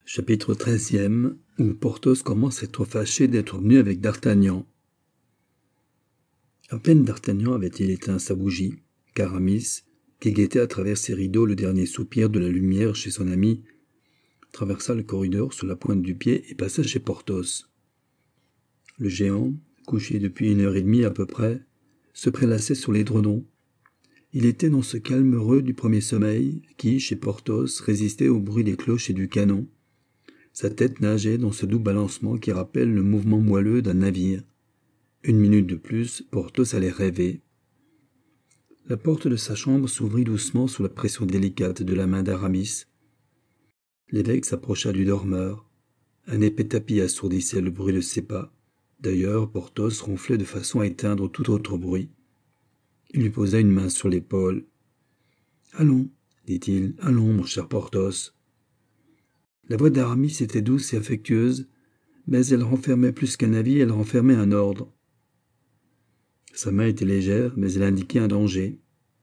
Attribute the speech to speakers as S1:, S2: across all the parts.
S1: Chapitre 13e, où Porthos commence à être fâché d'être venu avec d'Artagnan. À peine d'Artagnan avait-il éteint sa bougie, qu'Aramis, qui guettait à travers ses rideaux le dernier soupir de la lumière chez son ami, traversa le corridor sur la pointe du pied et passa chez Porthos. Le géant, couché depuis 1h30 à peu près, se prélassait sur l'édredon. Il était dans ce calme heureux du premier sommeil qui, chez Porthos, résistait au bruit des cloches et du canon. Sa tête nageait dans ce doux balancement qui rappelle le mouvement moelleux d'un navire. 1 minute de plus, Porthos allait rêver. La porte de sa chambre s'ouvrit doucement sous la pression délicate de la main d'Aramis. L'évêque s'approcha du dormeur. Un épais tapis assourdissait le bruit de ses pas. D'ailleurs, Porthos ronflait de façon à éteindre tout autre bruit. Il lui posa une main sur l'épaule. « Allons, dit-il, allons, mon cher Porthos. » La voix d'Aramis était douce et affectueuse, mais elle renfermait plus qu'un avis, elle renfermait un ordre. Sa main était légère, mais elle indiquait un danger.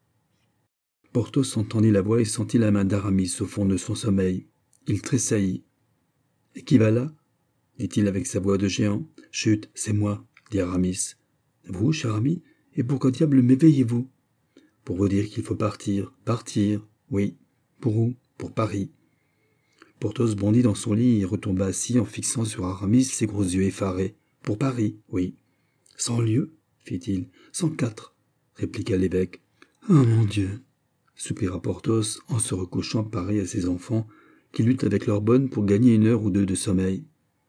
S1: Porthos entendit la voix et sentit la main d'Aramis au fond de son sommeil. Il tressaillit. « Et qui va là ?» dit-il avec sa voix de géant. « Chut, c'est moi, dit Aramis. « Vous, cher ami, et pourquoi diable m'éveillez-vous ?»« Pour vous dire qu'il faut partir. Partir, oui. Pour où ? Pour Paris. » Porthos bondit dans son lit et retomba assis en fixant sur Aramis ses gros yeux effarés. « Pour Paris, oui. »« 100 lieues, fit-il. 104, répliqua l'évêque. « Ah, mon Dieu !» soupira Porthos en se recouchant pareil à ses enfants qui luttent avec leurs bonnes pour gagner 1 heure ou 2 de sommeil.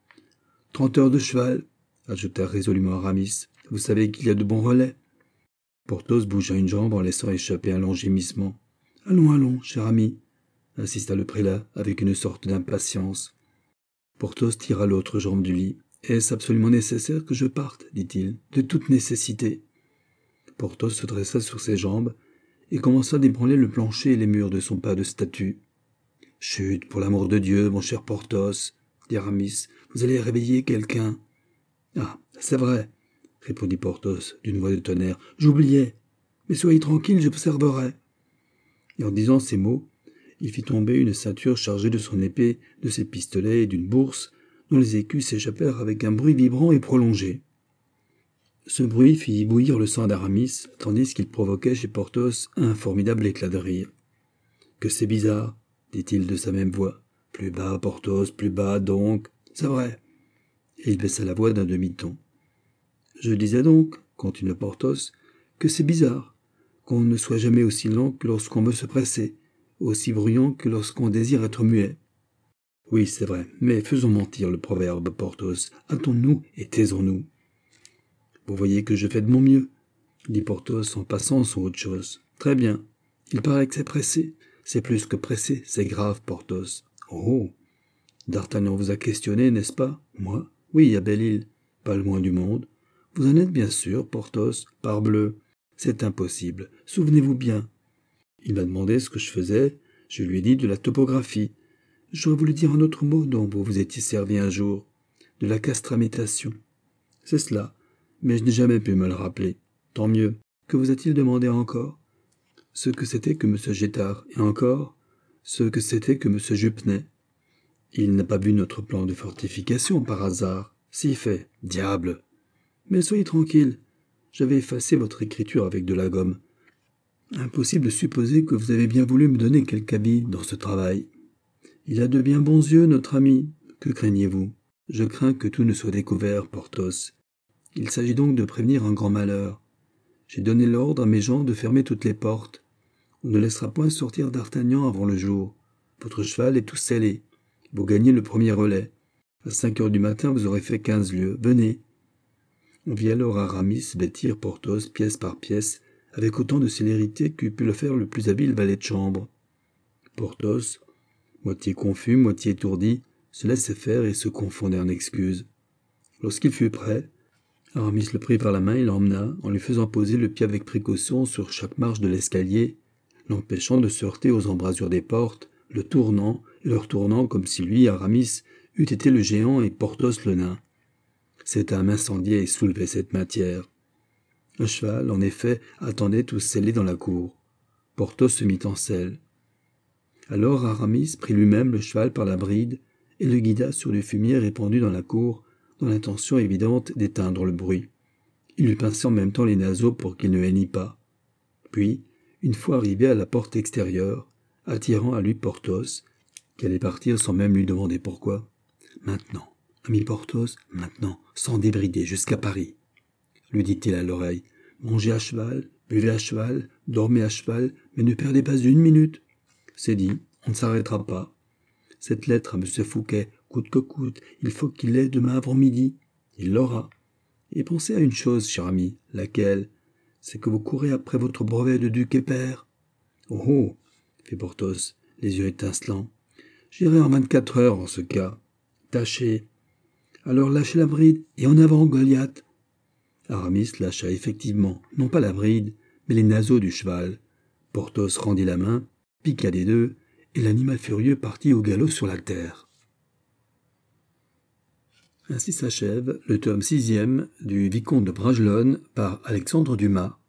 S1: « 30 heures de cheval, ajouta résolument Aramis. Vous savez qu'il y a de bons relais. Porthos bougea une jambe en laissant échapper un long gémissement. « Allons, allons, cher ami, insista le prélat avec une sorte d'impatience. Porthos tira l'autre jambe du lit. « Est-ce absolument nécessaire que je parte ?» dit-il. « De toute nécessité. » Porthos se dressa sur ses jambes et commença d'ébranler le plancher et les murs de son pas de statue. « Chut, pour l'amour de Dieu, mon cher Porthos, dit Aramis, vous allez réveiller quelqu'un. »« Ah, c'est vrai, répondit Porthos d'une voix de tonnerre. « J'oubliais. Mais soyez tranquille, j'observerai. » Et en disant ces mots, il fit tomber une ceinture chargée de son épée, de ses pistolets et d'une bourse, dont les écus s'échappèrent avec un bruit vibrant et prolongé. Ce bruit fit bouillir le sang d'Aramis, tandis qu'il provoquait chez Porthos un formidable éclat de rire. « Que c'est bizarre, dit-il de sa même voix. « Plus bas, Porthos, plus bas, donc. C'est vrai. » Et il baissa la voix d'un demi-ton. « Je disais donc, continua Porthos, que c'est bizarre, qu'on ne soit jamais aussi lent que lorsqu'on veut se presser, aussi bruyant que lorsqu'on désire être muet. » « Oui, c'est vrai, mais faisons mentir le proverbe, Porthos. Hâtons-nous et taisons-nous. »« Vous voyez que je fais de mon mieux, » dit Porthos en passant sur autre chose. « Très bien. Il paraît que c'est pressé. C'est plus que pressé, c'est grave, Porthos. »« Oh ! D'Artagnan vous a questionné, n'est-ce pas ? Moi ? Oui, à Belle-Île. Pas le moins du monde. Vous en êtes bien sûr, Porthos. Parbleu. C'est impossible. Souvenez-vous bien. Il m'a demandé ce que je faisais. Je lui ai dit de la topographie. J'aurais voulu dire un autre mot dont vous vous étiez servi un jour. De la castramétation. C'est cela. Mais je n'ai jamais pu me le rappeler. Tant mieux. Que vous a-t-il demandé encore ? Ce que c'était que M. Gétard. Et encore, ce que c'était que M. Jupenet. Il n'a pas vu notre plan de fortification par hasard. Si fait. Diable. Mais soyez tranquille. J'avais effacé votre écriture avec de la gomme. Impossible de supposer que vous avez bien voulu me donner quelque avis dans ce travail. Il a de bien bons yeux, notre ami. Que craignez-vous ? Je crains que tout ne soit découvert, Porthos. Il s'agit donc de prévenir un grand malheur. J'ai donné l'ordre à mes gens de fermer toutes les portes. On ne laissera point sortir d'Artagnan avant le jour. Votre cheval est tout scellé. Vous gagnez le premier relais. À 5 heures du matin, vous aurez fait 15 lieues. Venez. On vit alors Aramis vêtir Porthos pièce par pièce, avec autant de célérité qu'eût pu le faire le plus habile valet de chambre. Porthos, moitié confus, moitié étourdi, se laissait faire et se confondait en excuses. Lorsqu'il fut prêt, Aramis le prit par la main et l'emmena, en lui faisant poser le pied avec précaution sur chaque marche de l'escalier, l'empêchant de se heurter aux embrasures des portes, le tournant et le retournant comme si lui, Aramis, eût été le géant et Porthos le nain. Cette âme incendiait et soulevait cette matière. Un cheval, en effet, attendait tout scellé dans la cour. Porthos se mit en selle. Alors Aramis prit lui-même le cheval par la bride et le guida sur du fumier répandu dans la cour, dans l'intention évidente d'éteindre le bruit. Il lui pinçait en même temps les naseaux pour qu'il ne hennit pas. Puis, une fois arrivé à la porte extérieure, attirant à lui Porthos, qui allait partir sans même lui demander pourquoi. « Maintenant, ami Porthos, maintenant, sans débrider, jusqu'à Paris. » lui dit-il à l'oreille. « Mangez à cheval, buvez à cheval, dormez à cheval, mais ne perdez pas une minute. C'est dit, on ne s'arrêtera pas. Cette lettre à M. Fouquet, coûte que coûte, il faut qu'il l'ait demain avant midi. Il l'aura. Et pensez à une chose, cher ami, laquelle? C'est que vous courez après votre brevet de duc et père. »« Oh oh !» fit Porthos, les yeux étincelants. « J'irai en 24 heures en ce cas. Tâchez. Alors lâchez la bride et en avant, Goliath. » Aramis lâcha effectivement, non pas la bride, mais les naseaux du cheval. Porthos rendit la main, piqua des deux, et l'animal furieux partit au galop sur la terre. Ainsi s'achève le tome 6e du Vicomte de Bragelonne par Alexandre Dumas,